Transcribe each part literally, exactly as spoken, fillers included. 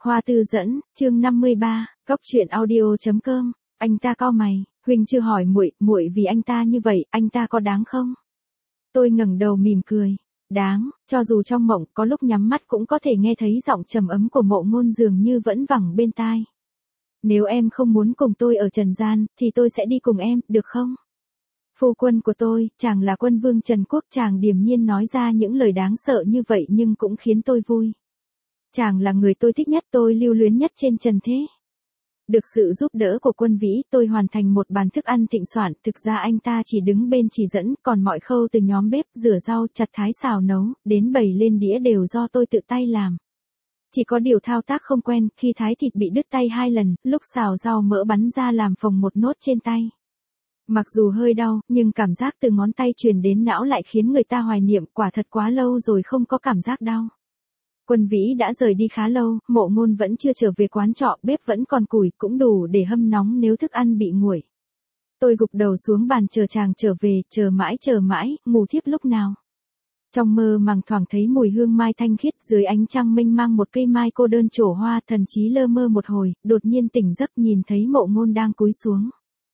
Hoa Tư dẫn, chương năm mươi ba, Cóc truyện audio.com. Anh ta cau mày, huynh chưa hỏi muội, muội vì anh ta như vậy, anh ta có đáng không? Tôi ngẩng đầu mỉm cười, đáng, cho dù trong mộng có lúc nhắm mắt cũng có thể nghe thấy giọng trầm ấm của Mộ Ngôn dường như vẫn vẳng bên tai. Nếu em không muốn cùng tôi ở trần gian, thì tôi sẽ đi cùng em, được không? Phu quân của tôi, chàng là quân vương Trần Quốc, chàng điềm nhiên nói ra những lời đáng sợ như vậy nhưng cũng khiến tôi vui. Chàng là người tôi thích nhất, tôi lưu luyến nhất trên trần thế. Được sự giúp đỡ của Quân Vĩ, tôi hoàn thành một bàn thức ăn thịnh soạn, thực ra anh ta chỉ đứng bên chỉ dẫn, còn mọi khâu từ nhóm bếp, rửa rau, chặt thái xào nấu, đến bày lên đĩa đều do tôi tự tay làm. Chỉ có điều thao tác không quen, khi thái thịt bị đứt tay hai lần, lúc xào rau mỡ bắn ra làm phồng một nốt trên tay. Mặc dù hơi đau, nhưng cảm giác từ ngón tay truyền đến não lại khiến người ta hoài niệm, quả thật quá lâu rồi không có cảm giác đau. Quân Vĩ đã rời đi khá lâu, Mộ Ngôn vẫn chưa trở về quán trọ, bếp vẫn còn củi, cũng đủ để hâm nóng nếu thức ăn bị nguội. Tôi gục đầu xuống bàn chờ chàng trở về, chờ mãi chờ mãi, ngủ thiếp lúc nào. Trong mơ màng thoảng thấy mùi hương mai thanh khiết, dưới ánh trăng mênh mang một cây mai cô đơn trổ hoa, thần trí lơ mơ một hồi, đột nhiên tỉnh giấc nhìn thấy Mộ Ngôn đang cúi xuống.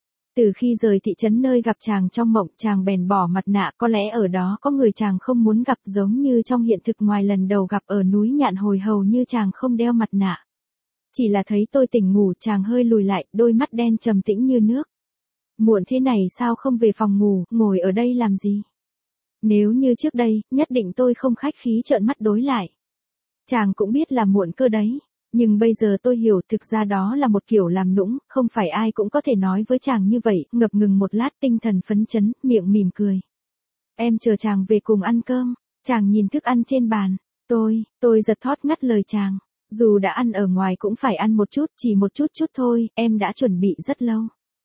Từ khi rời thị trấn nơi gặp chàng trong mộng, chàng bèn bỏ mặt nạ, có lẽ ở đó có người chàng không muốn gặp, giống như trong hiện thực ngoài lần đầu gặp ở núi Nhạn Hồi hầu như chàng không đeo mặt nạ. Chỉ là thấy tôi tỉnh ngủ, chàng hơi lùi lại, đôi mắt đen trầm tĩnh như nước. Muộn thế này sao không về phòng ngủ, ngồi ở đây làm gì? Nếu như trước đây, nhất định tôi không khách khí trợn mắt đối lại. Chàng cũng biết là muộn cơ đấy. Nhưng bây giờ tôi hiểu thực ra đó là một kiểu làm nũng, không phải ai cũng có thể nói với chàng như vậy, ngập ngừng một lát tinh thần phấn chấn, miệng mỉm cười. Em chờ chàng về cùng ăn cơm, chàng nhìn thức ăn trên bàn, tôi, tôi giật thót ngắt lời chàng, dù đã ăn ở ngoài cũng phải ăn một chút, chỉ một chút chút thôi, em đã chuẩn bị rất lâu.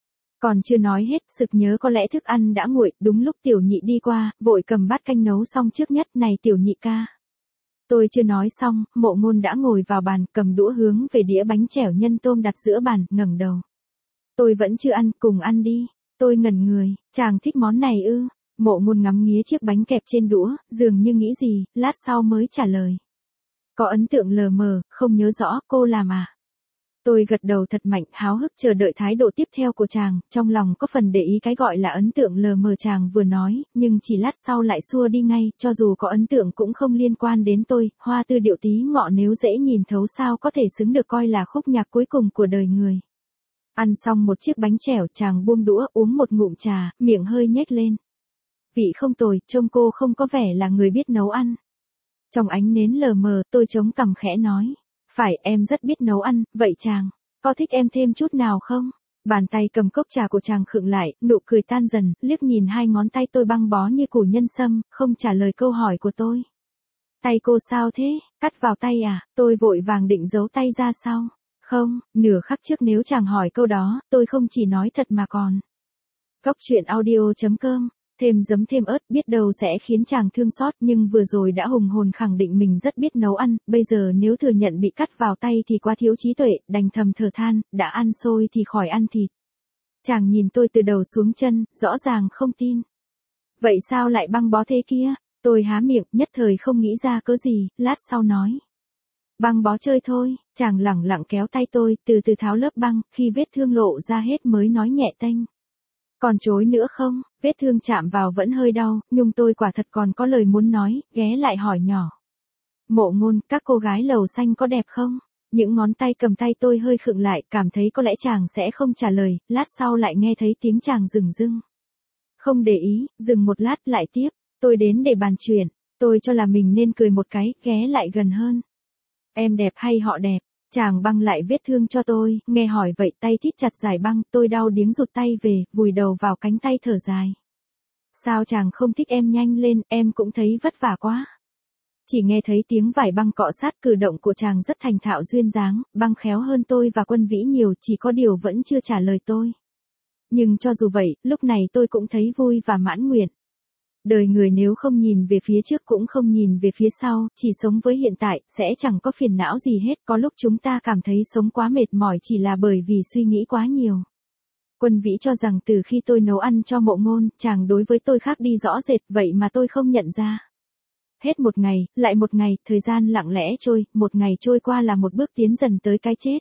Còn chưa nói hết, sực nhớ có lẽ thức ăn đã nguội, đúng lúc Tiểu Nhị đi qua, vội cầm bát canh nấu xong trước nhất, này Tiểu Nhị ca. Tôi chưa nói xong, Mộ Ngôn đã ngồi vào bàn, cầm đũa hướng về đĩa bánh chẻo nhân tôm đặt giữa bàn, ngẩng đầu. Tôi vẫn chưa ăn, cùng ăn đi. Tôi ngẩn người, chàng thích món này ư? Mộ Ngôn ngắm nghía chiếc bánh kẹp trên đũa, dường như nghĩ gì, lát sau mới trả lời. Có ấn tượng lờ mờ, không nhớ rõ, cô làm à? Tôi gật đầu thật mạnh, háo hức chờ đợi thái độ tiếp theo của chàng, trong lòng có phần để ý cái gọi là ấn tượng lờ mờ chàng vừa nói, nhưng chỉ lát sau lại xua đi ngay, cho dù có ấn tượng cũng không liên quan đến tôi, Hoa Tư điệu tí ngọ nếu dễ nhìn thấu sao có thể xứng được coi là khúc nhạc cuối cùng của đời người. Ăn xong một chiếc bánh chẻo, chàng buông đũa, uống một ngụm trà, miệng hơi nhếch lên. Vị không tồi, trông cô không có vẻ là người biết nấu ăn. Trong ánh nến lờ mờ, tôi chống cằm khẽ nói. Phải, em rất biết nấu ăn, vậy chàng, có thích em thêm chút nào không? Bàn tay cầm cốc trà của chàng khựng lại, nụ cười tan dần, liếc nhìn hai ngón tay tôi băng bó như củ nhân sâm, không trả lời câu hỏi của tôi. Tay cô sao thế, cắt vào tay à? Tôi vội vàng định giấu tay ra sau. Không, nửa khắc trước nếu chàng hỏi câu đó, tôi không chỉ nói thật mà còn. Cóc truyện audio.com. Thêm giấm thêm ớt biết đâu sẽ khiến chàng thương xót, nhưng vừa rồi đã hùng hồn khẳng định mình rất biết nấu ăn, bây giờ nếu thừa nhận bị cắt vào tay thì quá thiếu trí tuệ, đành thầm thở than, đã ăn xôi thì khỏi ăn thịt. Chàng nhìn tôi từ đầu xuống chân, rõ ràng không tin. Vậy sao lại băng bó thế kia? Tôi há miệng, nhất thời không nghĩ ra cớ gì, lát sau nói. Băng bó chơi thôi, chàng lẳng lặng kéo tay tôi, từ từ tháo lớp băng, khi vết thương lộ ra hết mới nói nhẹ tênh. Còn chối nữa không, vết thương chạm vào vẫn hơi đau, nhưng tôi quả thật còn có lời muốn nói, ghé lại hỏi nhỏ. Mộ Ngôn, các cô gái lầu xanh có đẹp không? Những ngón tay cầm tay tôi hơi khựng lại, cảm thấy có lẽ chàng sẽ không trả lời, lát sau lại nghe thấy tiếng chàng dừng dưng. Không để ý, dừng một lát lại tiếp, tôi đến để bàn chuyện, tôi cho là mình nên cười một cái, ghé lại gần hơn. Em đẹp hay họ đẹp? Chàng băng lại vết thương cho tôi, nghe hỏi vậy tay thít chặt giải băng, tôi đau điếng rụt tay về, vùi đầu vào cánh tay thở dài. Sao chàng không thích em nhanh lên, em cũng thấy vất vả quá. Chỉ nghe thấy tiếng vải băng cọ sát, cử động của chàng rất thành thạo duyên dáng, băng khéo hơn tôi và Quân Vĩ nhiều, chỉ có điều vẫn chưa trả lời tôi. Nhưng cho dù vậy, lúc này tôi cũng thấy vui và mãn nguyện. Đời người nếu không nhìn về phía trước cũng không nhìn về phía sau, chỉ sống với hiện tại, sẽ chẳng có phiền não gì hết, có lúc chúng ta cảm thấy sống quá mệt mỏi chỉ là bởi vì suy nghĩ quá nhiều. Quân Vĩ cho rằng từ khi tôi nấu ăn cho Mộ Ngôn, chàng đối với tôi khác đi rõ rệt, vậy mà tôi không nhận ra. Hết một ngày, lại một ngày, thời gian lặng lẽ trôi, một ngày trôi qua là một bước tiến dần tới cái chết.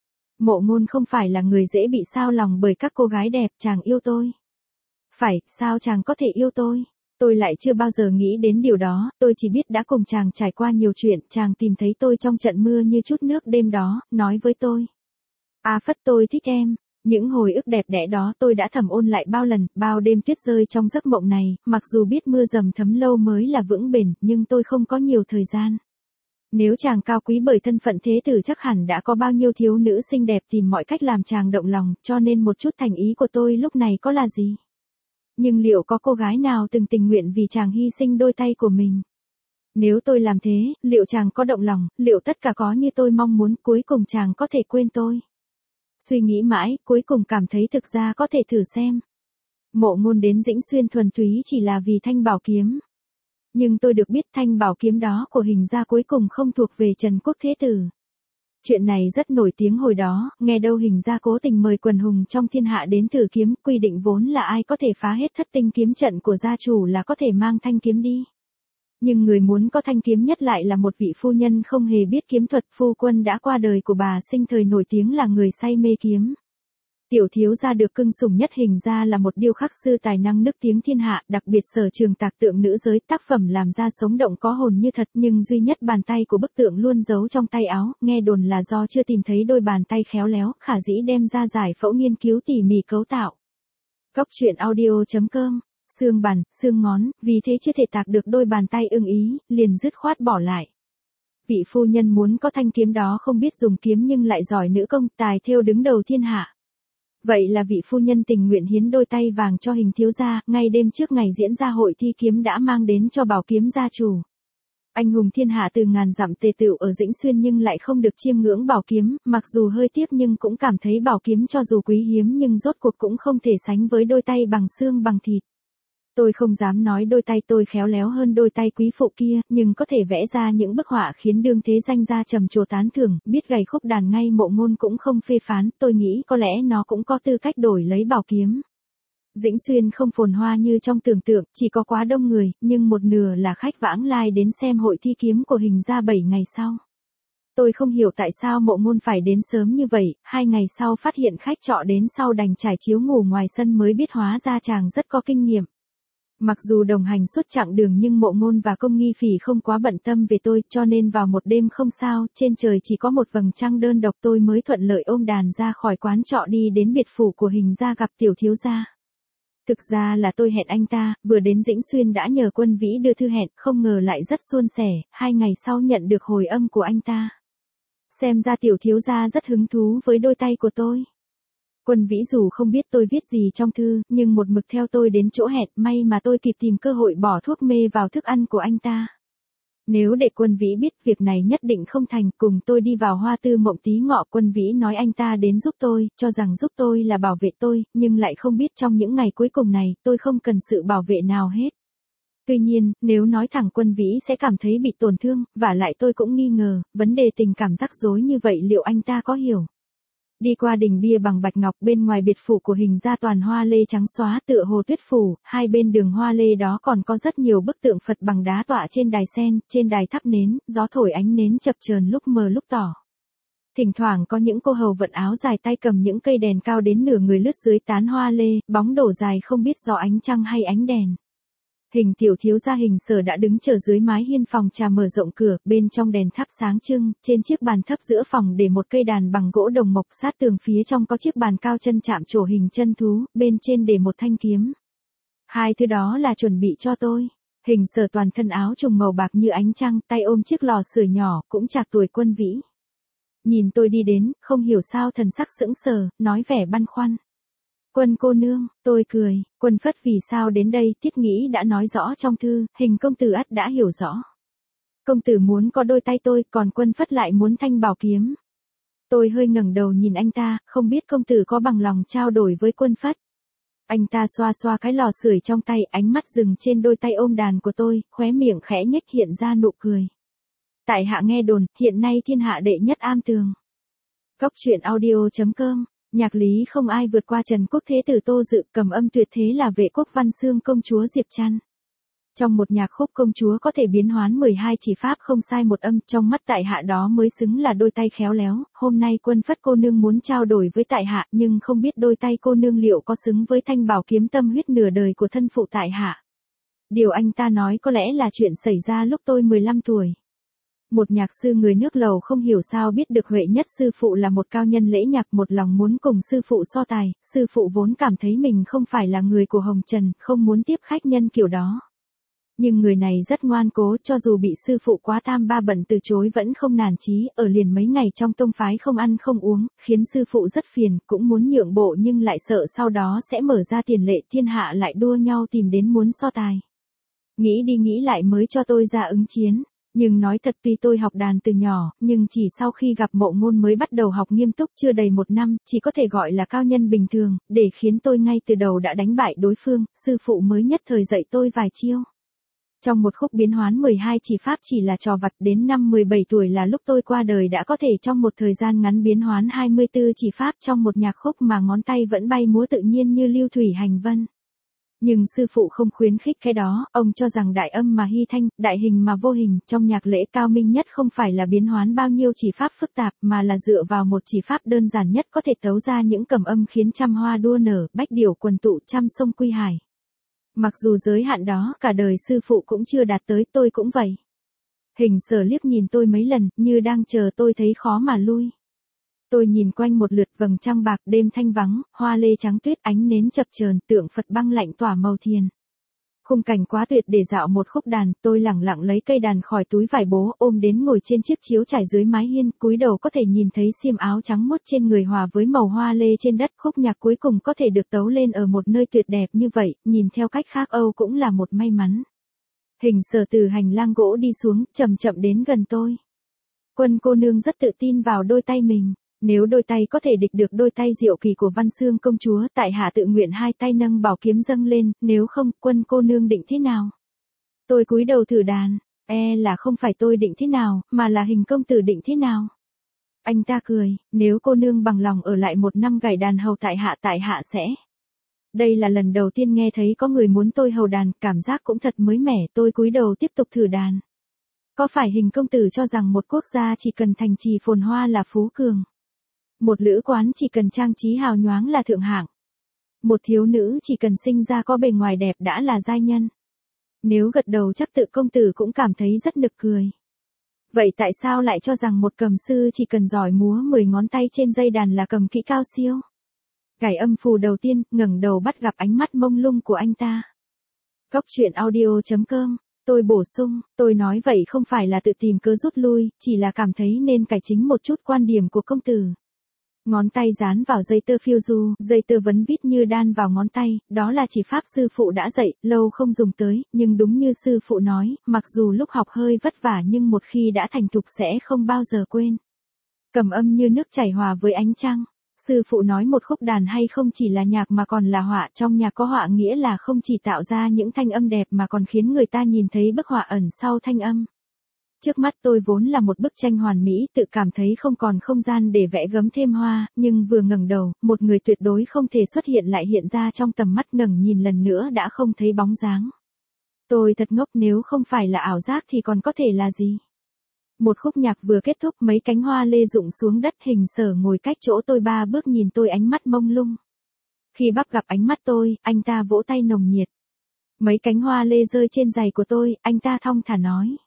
Mộ Ngôn không phải là người dễ bị xao lòng bởi các cô gái đẹp, chàng yêu tôi. Phải, sao chàng có thể yêu tôi? Tôi lại chưa bao giờ nghĩ đến điều đó, tôi chỉ biết đã cùng chàng trải qua nhiều chuyện, chàng tìm thấy tôi trong trận mưa như chút nước đêm đó, nói với tôi. A Phất, tôi thích em. Những hồi ức đẹp đẽ đó tôi đã thầm ôn lại bao lần, bao đêm tuyết rơi trong giấc mộng này, mặc dù biết mưa dầm thấm lâu mới là vững bền, nhưng tôi không có nhiều thời gian. Nếu chàng cao quý bởi thân phận thế tử chắc hẳn đã có bao nhiêu thiếu nữ xinh đẹp tìm mọi cách làm chàng động lòng, cho nên một chút thành ý của tôi lúc này có là gì? Nhưng liệu có cô gái nào từng tình nguyện vì chàng hy sinh đôi tay của mình? Nếu tôi làm thế, liệu chàng có động lòng, liệu tất cả có như tôi mong muốn, cuối cùng chàng có thể quên tôi? Suy nghĩ mãi, cuối cùng cảm thấy thực ra có thể thử xem. Mộ Ngôn đến Dĩnh Xuyên thuần túy chỉ là vì thanh bảo kiếm. Nhưng tôi được biết thanh bảo kiếm đó của Hình gia cuối cùng không thuộc về Trần Quốc Thế Tử. Chuyện này rất nổi tiếng hồi đó, nghe đâu Hình gia cố tình mời quần hùng trong thiên hạ đến thử kiếm, quy định vốn là ai có thể phá hết thất tinh kiếm trận của gia chủ là có thể mang thanh kiếm đi. Nhưng người muốn có thanh kiếm nhất lại là một vị phu nhân không hề biết kiếm thuật, phu quân đã qua đời của bà sinh thời nổi tiếng là người say mê kiếm. Tiểu thiếu gia được cưng sủng nhất Hình gia là một điêu khắc sư tài năng nức tiếng thiên hạ, đặc biệt sở trường tạc tượng nữ giới, tác phẩm làm ra sống động có hồn như thật, nhưng duy nhất bàn tay của bức tượng luôn giấu trong tay áo, nghe đồn là do chưa tìm thấy đôi bàn tay khéo léo, khả dĩ đem ra giải phẫu nghiên cứu tỉ mỉ cấu tạo. Góc truyện audio chấm com, xương bàn, xương ngón, vì thế chưa thể tạc được đôi bàn tay ưng ý, liền dứt khoát bỏ lại. Vị phu nhân muốn có thanh kiếm đó không biết dùng kiếm nhưng lại giỏi nữ công, tài thêu đứng đầu thiên hạ. Vậy là vị phu nhân tình nguyện hiến đôi tay vàng cho Hình thiếu gia, ngay đêm trước ngày diễn ra hội thi kiếm đã mang đến cho bảo kiếm gia chủ. Anh hùng thiên hạ từ ngàn dặm tề tựu ở Dĩnh Xuyên nhưng lại không được chiêm ngưỡng bảo kiếm, mặc dù hơi tiếc nhưng cũng cảm thấy bảo kiếm cho dù quý hiếm nhưng rốt cuộc cũng không thể sánh với đôi tay bằng xương bằng thịt. Tôi không dám nói đôi tay tôi khéo léo hơn đôi tay quý phụ kia, nhưng có thể vẽ ra những bức họa khiến đương thế danh gia trầm trồ tán thưởng, biết gảy khúc đàn ngay Mộ Ngôn cũng không phê phán, tôi nghĩ có lẽ nó cũng có tư cách đổi lấy bảo kiếm. Dĩnh Xuyên không phồn hoa như trong tưởng tượng, chỉ có quá đông người, nhưng một nửa là khách vãng lai đến xem hội thi kiếm của Hình gia bảy ngày sau. Tôi không hiểu tại sao Mộ Ngôn phải đến sớm như vậy, hai ngày sau phát hiện khách trọ đến sau đành trải chiếu ngủ ngoài sân mới biết hóa ra chàng rất có kinh nghiệm. Mặc dù đồng hành suốt chặng đường nhưng Mộ Ngôn và Công Nghi Phỉ không quá bận tâm về tôi, cho nên vào một đêm không sao, trên trời chỉ có một vầng trăng đơn độc, tôi mới thuận lợi ôm đàn ra khỏi quán trọ đi đến biệt phủ của Hình gia gặp tiểu thiếu gia. Thực ra là tôi hẹn anh ta, vừa đến Dĩnh Xuyên đã nhờ Quân Vĩ đưa thư hẹn, không ngờ lại rất suôn sẻ, hai ngày sau nhận được hồi âm của anh ta. Xem ra tiểu thiếu gia rất hứng thú với đôi tay của tôi. Quân Vĩ dù không biết tôi viết gì trong thư, nhưng một mực theo tôi đến chỗ hẹn, may mà tôi kịp tìm cơ hội bỏ thuốc mê vào thức ăn của anh ta. Nếu để Quân Vĩ biết việc này nhất định không thành, cùng tôi đi vào Hoa Tư Mộng tí ngọ. Quân Vĩ nói anh ta đến giúp tôi, cho rằng giúp tôi là bảo vệ tôi, nhưng lại không biết trong những ngày cuối cùng này, tôi không cần sự bảo vệ nào hết. Tuy nhiên, nếu nói thẳng Quân Vĩ sẽ cảm thấy bị tổn thương, vả lại tôi cũng nghi ngờ, vấn đề tình cảm rắc rối như vậy liệu anh ta có hiểu. Đi qua đình bia bằng bạch ngọc, bên ngoài biệt phủ của Hình gia toàn hoa lê trắng xóa tựa hồ tuyết phủ, hai bên đường hoa lê đó còn có rất nhiều bức tượng Phật bằng đá tọa trên đài sen, trên đài thắp nến, gió thổi ánh nến chập chờn lúc mờ lúc tỏ. Thỉnh thoảng có những cô hầu vận áo dài tay cầm những cây đèn cao đến nửa người lướt dưới tán hoa lê, bóng đổ dài không biết do ánh trăng hay ánh đèn. Hình tiểu thiếu gia Hình Sở đã đứng chờ dưới mái hiên phòng trà mở rộng cửa, bên trong đèn thắp sáng trưng, trên chiếc bàn thấp giữa phòng để một cây đàn bằng gỗ đồng mộc, sát tường phía trong có chiếc bàn cao chân chạm trổ hình chân thú, bên trên để một thanh kiếm. Hai thứ đó là chuẩn bị cho tôi. Hình Sở toàn thân áo trùng màu bạc như ánh trăng, tay ôm chiếc lò sưởi nhỏ, cũng chạc tuổi Quân Vĩ. Nhìn tôi đi đến, không hiểu sao thần sắc sững sờ, nói vẻ băn khoăn. Quân cô nương, tôi cười, Quân Phất vì sao đến đây, Tiết Nghĩ đã nói rõ trong thư, Hình công tử ắt đã hiểu rõ. Công tử muốn có đôi tay tôi, còn Quân Phất lại muốn thanh bảo kiếm. Tôi hơi ngẩng đầu nhìn anh ta, không biết công tử có bằng lòng trao đổi với Quân Phất. Anh ta xoa xoa cái lò sưởi trong tay, ánh mắt dừng trên đôi tay ôm đàn của tôi, khóe miệng khẽ nhếch hiện ra nụ cười. Tại hạ nghe đồn, hiện nay thiên hạ đệ nhất am tường. Góc truyện audio chấm com. Nhạc lý không ai vượt qua Trần Quốc Thế Tử Tô Dự, cầm âm tuyệt thế là Vệ Quốc Văn Xương công chúa Diệp Trăn. Trong một nhạc khúc công chúa có thể biến hoán mười hai chỉ pháp không sai một âm, trong mắt tại hạ đó mới xứng là đôi tay khéo léo, hôm nay Quân Phất cô nương muốn trao đổi với tại hạ, nhưng không biết đôi tay cô nương liệu có xứng với thanh bảo kiếm tâm huyết nửa đời của thân phụ tại hạ. Điều anh ta nói có lẽ là chuyện xảy ra lúc tôi mười lăm tuổi. Một nhạc sư người nước Lầu không hiểu sao biết được Huệ Nhất sư phụ là một cao nhân lễ nhạc, một lòng muốn cùng sư phụ so tài, sư phụ vốn cảm thấy mình không phải là người của hồng trần, không muốn tiếp khách nhân kiểu đó. Nhưng người này rất ngoan cố, cho dù bị sư phụ quá tam ba bận từ chối vẫn không nản chí, ở liền mấy ngày trong tông phái không ăn không uống, khiến sư phụ rất phiền, cũng muốn nhượng bộ nhưng lại sợ sau đó sẽ mở ra tiền lệ thiên hạ lại đua nhau tìm đến muốn so tài. Nghĩ đi nghĩ lại mới cho tôi ra ứng chiến. Nhưng nói thật tuy tôi học đàn từ nhỏ, nhưng chỉ sau khi gặp Mộ Ngôn mới bắt đầu học nghiêm túc chưa đầy một năm, chỉ có thể gọi là cao nhân bình thường, để khiến tôi ngay từ đầu đã đánh bại đối phương, sư phụ mới nhất thời dạy tôi vài chiêu. Trong một khúc biến hoán mười hai chỉ pháp chỉ là trò vặt, đến năm mười bảy tuổi là lúc tôi qua đời đã có thể trong một thời gian ngắn biến hoán hai mươi tư chỉ pháp trong một nhạc khúc mà ngón tay vẫn bay múa tự nhiên như lưu thủy hành vân. Nhưng sư phụ không khuyến khích cái đó, ông cho rằng đại âm mà hy thanh, đại hình mà vô hình, trong nhạc lễ cao minh nhất không phải là biến hoán bao nhiêu chỉ pháp phức tạp mà là dựa vào một chỉ pháp đơn giản nhất có thể tấu ra những cẩm âm khiến trăm hoa đua nở, bách điểu quần tụ, trăm sông quy hải. Mặc dù giới hạn đó cả đời sư phụ cũng chưa đạt tới, tôi cũng vậy. Hình Sở liếc nhìn tôi mấy lần, như đang chờ tôi thấy khó mà lui. Tôi nhìn quanh một lượt, vầng trăng bạc, đêm thanh vắng, hoa lê trắng tuyết, ánh nến chập chờn, tượng Phật băng lạnh tỏa màu thiền. Khung cảnh quá tuyệt để dạo một khúc đàn, tôi lẳng lặng lấy cây đàn khỏi túi vải bố, ôm đến ngồi trên chiếc chiếu trải dưới mái hiên, cúi đầu có thể nhìn thấy xiêm áo trắng muốt trên người hòa với màu hoa lê trên đất. Khúc nhạc cuối cùng có thể được tấu lên ở một nơi tuyệt đẹp như vậy, nhìn theo cách khác Âu cũng là một may mắn. Hình Sở từ hành lang gỗ đi xuống, chậm chậm đến gần tôi. Quân cô nương rất tự tin vào đôi tay mình. Nếu đôi tay có thể địch được đôi tay diệu kỳ của Văn Xương công chúa, tại hạ tự nguyện hai tay nâng bảo kiếm dâng lên, nếu không, Quân cô nương định thế nào? Tôi cúi đầu thử đàn, e là không phải tôi định thế nào, mà là Hình công tử định thế nào? Anh ta cười, nếu cô nương bằng lòng ở lại một năm gảy đàn hầu tại hạ tại hạ sẽ. Đây là lần đầu tiên nghe thấy có người muốn tôi hầu đàn, cảm giác cũng thật mới mẻ, tôi cúi đầu tiếp tục thử đàn. Có phải Hình công tử cho rằng một quốc gia chỉ cần thành trì phồn hoa là phú cường? Một lữ quán chỉ cần trang trí hào nhoáng là thượng hạng. Một thiếu nữ chỉ cần sinh ra có bề ngoài đẹp đã là giai nhân. Nếu gật đầu chắc tự công tử cũng cảm thấy rất nực cười. Vậy tại sao lại cho rằng một cầm sư chỉ cần giỏi múa mười ngón tay trên dây đàn là cầm kỹ cao siêu? Cải âm phù đầu tiên, ngẩng đầu bắt gặp ánh mắt mông lung của anh ta. Cốc truyện audio chấm com. Tôi bổ sung, tôi nói vậy không phải là tự tìm cớ rút lui, chỉ là cảm thấy nên cải chính một chút quan điểm của công tử. Ngón tay dán vào dây tơ phiêu du, dây tơ vấn vít như đan vào ngón tay, đó là chỉ pháp sư phụ đã dạy, lâu không dùng tới, nhưng đúng như sư phụ nói, mặc dù lúc học hơi vất vả nhưng một khi đã thành thục sẽ không bao giờ quên. Cầm âm như nước chảy hòa với ánh trăng. Sư phụ nói một khúc đàn hay không chỉ là nhạc mà còn là họa, trong nhạc có họa nghĩa là không chỉ tạo ra những thanh âm đẹp mà còn khiến người ta nhìn thấy bức họa ẩn sau thanh âm. Trước mắt tôi vốn là một bức tranh hoàn mỹ, tự cảm thấy không còn không gian để vẽ gấm thêm hoa, nhưng vừa ngẩng đầu, một người tuyệt đối không thể xuất hiện lại hiện ra trong tầm mắt, ngẩng nhìn lần nữa đã không thấy bóng dáng. Tôi thật ngốc, nếu không phải là ảo giác thì còn có thể là gì? Một khúc nhạc vừa kết thúc, mấy cánh hoa lê rụng xuống đất, Hình Sở ngồi cách chỗ tôi ba bước nhìn tôi ánh mắt mông lung. Khi bắt gặp ánh mắt tôi, anh ta vỗ tay nồng nhiệt. Mấy cánh hoa lê rơi trên giày của tôi, anh ta thong thả nói.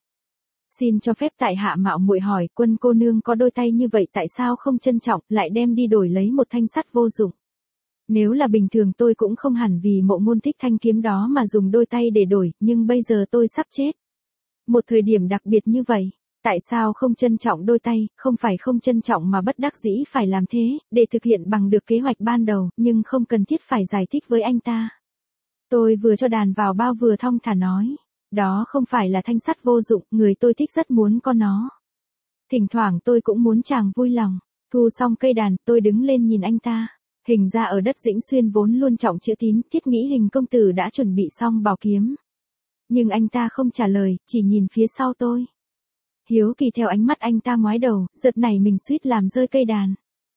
Xin cho phép tại hạ mạo muội hỏi, Quân cô nương có đôi tay như vậy tại sao không trân trọng, lại đem đi đổi lấy một thanh sắt vô dụng? Nếu là bình thường tôi cũng không hẳn vì Mộ Ngôn thích thanh kiếm đó mà dùng đôi tay để đổi, nhưng bây giờ tôi sắp chết. Một thời điểm đặc biệt như vậy, tại sao không trân trọng đôi tay, không phải không trân trọng mà bất đắc dĩ phải làm thế, để thực hiện bằng được kế hoạch ban đầu, nhưng không cần thiết phải giải thích với anh ta. Tôi vừa cho đàn vào bao vừa thong thả nói. Đó không phải là thanh sắt vô dụng, người tôi thích rất muốn có nó. Thỉnh thoảng tôi cũng muốn chàng vui lòng. Thu xong cây đàn, tôi đứng lên nhìn anh ta. Hình ra ở đất Dĩnh Xuyên vốn luôn trọng chữ tín, thiết nghĩ Hình công tử đã chuẩn bị xong bảo kiếm. Nhưng anh ta không trả lời, chỉ nhìn phía sau tôi. Hiếu kỳ theo ánh mắt anh ta ngoái đầu, giật nảy mình suýt làm rơi cây đàn.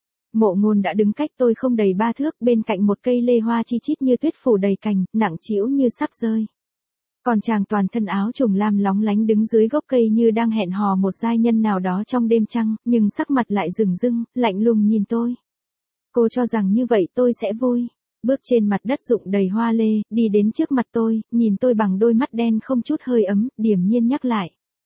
Mộ Ngôn đã đứng cách tôi không đầy ba thước, bên cạnh một cây lê hoa chi chít như tuyết phủ đầy cành, nặng trĩu như sắp rơi. Còn chàng toàn thân áo trùng lam lóng lánh đứng dưới gốc cây như đang hẹn hò một giai nhân nào đó trong đêm trăng, nhưng sắc mặt lại rừng rưng, lạnh lùng nhìn tôi. Cô cho rằng như vậy tôi sẽ vui. Bước trên mặt đất rụng đầy hoa lê, đi đến trước mặt tôi, nhìn tôi bằng đôi mắt đen không chút hơi ấm, điềm nhiên nhắc lại.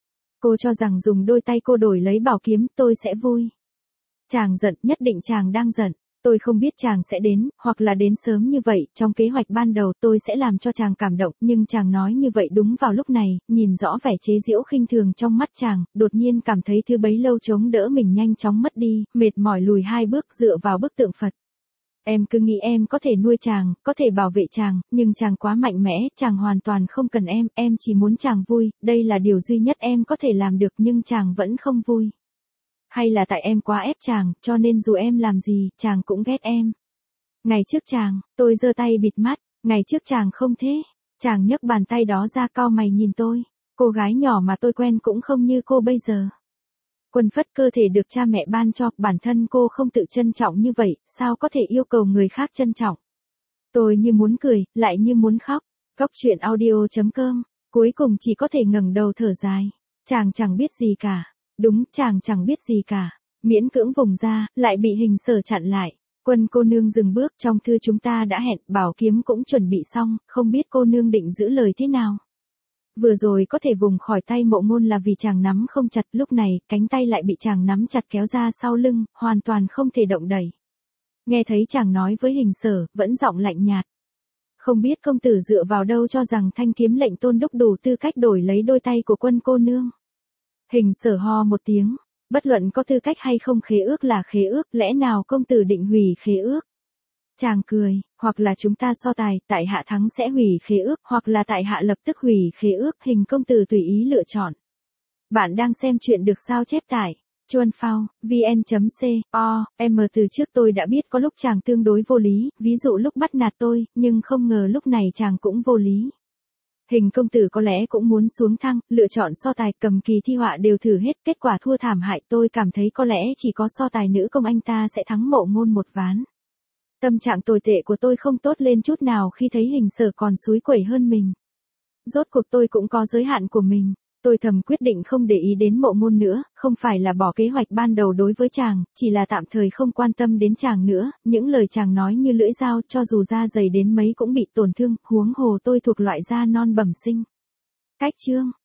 Cô cho rằng dùng đôi tay cô đổi lấy bảo kiếm, tôi sẽ vui. Chàng giận, nhất định chàng đang giận. Tôi không biết chàng sẽ đến, hoặc là đến sớm như vậy, trong kế hoạch ban đầu tôi sẽ làm cho chàng cảm động, nhưng chàng nói như vậy đúng vào lúc này, nhìn rõ vẻ chế giễu khinh thường trong mắt chàng, đột nhiên cảm thấy thứ bấy lâu chống đỡ mình nhanh chóng mất đi, mệt mỏi lùi hai bước dựa vào bức tượng Phật. Em cứ nghĩ em có thể nuôi chàng, có thể bảo vệ chàng, nhưng chàng quá mạnh mẽ, chàng hoàn toàn không cần em, em chỉ muốn chàng vui, đây là điều duy nhất em có thể làm được nhưng chàng vẫn không vui. Hay là tại em quá ép chàng, cho nên dù em làm gì, chàng cũng ghét em. Ngày trước chàng, tôi giơ tay bịt mắt, ngày trước chàng không thế. Chàng nhấc bàn tay đó ra cau mày nhìn tôi, cô gái nhỏ mà tôi quen cũng không như cô bây giờ. Quần phất cơ thể được cha mẹ ban cho, bản thân cô không tự trân trọng như vậy, sao có thể yêu cầu người khác trân trọng. Tôi như muốn cười, lại như muốn khóc. Cóc truyện audio chấm com, cuối cùng chỉ có thể ngẩng đầu thở dài. Chàng chẳng biết gì cả. Đúng, chàng chẳng biết gì cả. Miễn cưỡng vùng ra, lại bị Hình Sở chặn lại. Quân cô nương dừng bước, trong thư chúng ta đã hẹn, bảo kiếm cũng chuẩn bị xong, không biết cô nương định giữ lời thế nào. Vừa rồi có thể vùng khỏi tay Mộ Ngôn là vì chàng nắm không chặt, lúc này, cánh tay lại bị chàng nắm chặt kéo ra sau lưng, hoàn toàn không thể động đẩy. Nghe thấy chàng nói với Hình Sở, vẫn giọng lạnh nhạt. Không biết công tử dựa vào đâu cho rằng thanh kiếm lệnh tôn đúc đủ tư cách đổi lấy đôi tay của quân cô nương. Hình Sở ho một tiếng, bất luận có tư cách hay không khế ước là khế ước, lẽ nào công tử định hủy khế ước? Chàng cười, hoặc là chúng ta so tài, tại hạ thắng sẽ hủy khế ước, hoặc là tại hạ lập tức hủy khế ước, Hình công tử tùy ý lựa chọn. Bạn đang xem chuyện được sao chép tải. Chuan Phao, vn chấm co, em từ trước tôi đã biết có lúc chàng tương đối vô lý, ví dụ lúc bắt nạt tôi, nhưng không ngờ lúc này chàng cũng vô lý. Hình công tử có lẽ cũng muốn xuống thang, lựa chọn so tài, cầm kỳ thi họa đều thử hết, kết quả thua thảm hại, tôi cảm thấy có lẽ chỉ có so tài nữ công anh ta sẽ thắng Mộ Ngôn một ván. Tâm trạng tồi tệ của tôi không tốt lên chút nào khi thấy Hình Sở còn xúi quẩy hơn mình. Rốt cuộc tôi cũng có giới hạn của mình. Tôi thầm quyết định không để ý đến Mộ Ngôn nữa, không phải là bỏ kế hoạch ban đầu đối với chàng, chỉ là tạm thời không quan tâm đến chàng nữa, những lời chàng nói như lưỡi dao, cho dù da dày đến mấy cũng bị tổn thương, huống hồ tôi thuộc loại da non bẩm sinh. Cách chương